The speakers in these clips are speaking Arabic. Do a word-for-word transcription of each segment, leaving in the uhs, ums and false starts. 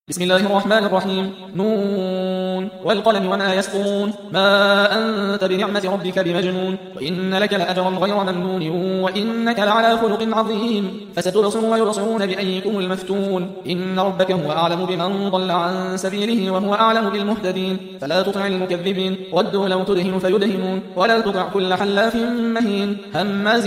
بسم الله الرحمن الرحيم. نون والقلم وما يسطرون ما أنت بنعمة ربك بمجنون وإن لك لأجرا غير ممنون وإنك لعلى خلق عظيم فستبصر ويبصرون بأيكم المفتون إن ربك هو أعلم بمن ضل عن سبيله وهو أعلم بالمهتدين فلا تطع المكذبين ودوا لو تدهن فيدهنون ولا تطع كل حلاف مهين هماز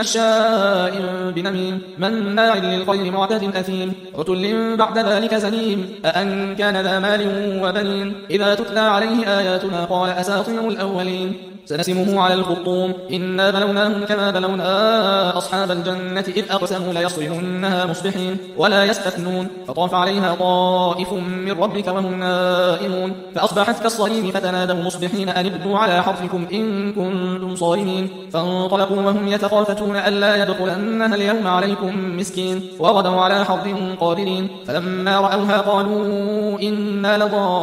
مشاء بنميم مناع للخير معتد أثيم عتل بعد ذلك زنيم أأن كان ذا مال وبنين إذا تتلى عليه آياتنا قال أساطير الأولين سنسمه على الخرطوم إنا بلوناهم كما بلونا أصحاب الجنة إذ أقسموا ليصرمنها مصبحين ولا يستثنون فطاف عليها طائف من ربك وهم نائمون فأصبحت كالصريم فتنادوا مصبحين أن ابدوا على حرثكم إن كنتم صارمين فانطلقوا وهم يتخافتون ألا يدخلنها اليوم عليكم مسكين وغدوا على حرث قادرين فلما رأوها قالوا إنا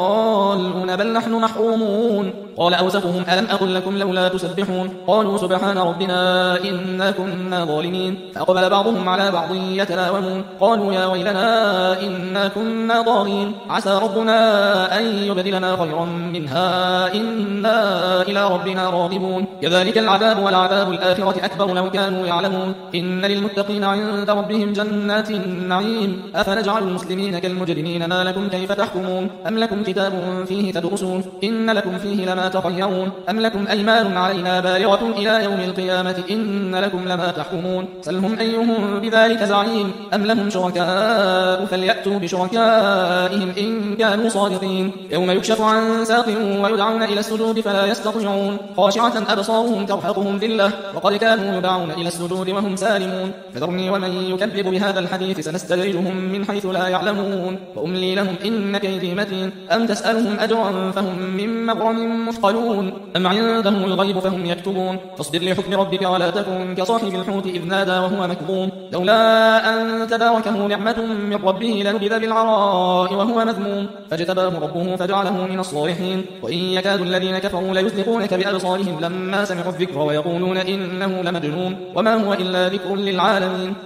لضالون بل نحن محرومون قال أوسطهم ألم أقل لكم لولا تسبحون قالوا سبحان ربنا إنا كنا ظالمين فأقبل بعضهم على بعض يتلاومون قالوا يا ويلنا إنا كنا ضالين عسى ربنا أن يبدلنا خيرا منها إنا إلى ربنا راغبون كذلك العذاب والعذاب الآخرة أكبر لو كانوا يعلمون إن للمتقين عند ربهم جنات النعيم أفنجعل المسلمين كالمجرمين ما لكم كيف تحكمون أم لكم كتاب فيه تدرسون إن لكم فيه لما تخيرون أم لكم أيمان علينا بالغة إلى يوم القيامة إن لكم لما تحكمون سلهم أيهم بذلك زعيم أم لهم شركاء فليأتوا بشركائهم إن كانوا صادقين يوم يكشف عن ساق ويدعون إلى السجود فلا يستطيعون خاشعة أبصارهم ترهقهم ذلة وقد كانوا يدعون إلى السجود وهم سالمون فذرني ومن يكذب بهذا الحديث سنستدرجهم من حيث لا يعلمون وأملي لهم إن كيدي متين أم تسألهم أجرا فهم من مغرم مثقلون أم عندهم الغيب فهم يكتبون فاصبر لحكم ربك ولا تكن كصاحب الحوت إذ نادى وهو مكظوم لولا أن تداركه نعمة من ربه لنبذ بالعراء وهو مذموم فاجتباه ربه فجعله من الصالحين وإن يكاد الذين كفروا ليزلقونك بأبصارهم لما سمعوا الذكر ويقولون إنه لمجنون وما هو إلا ذكر للعالمين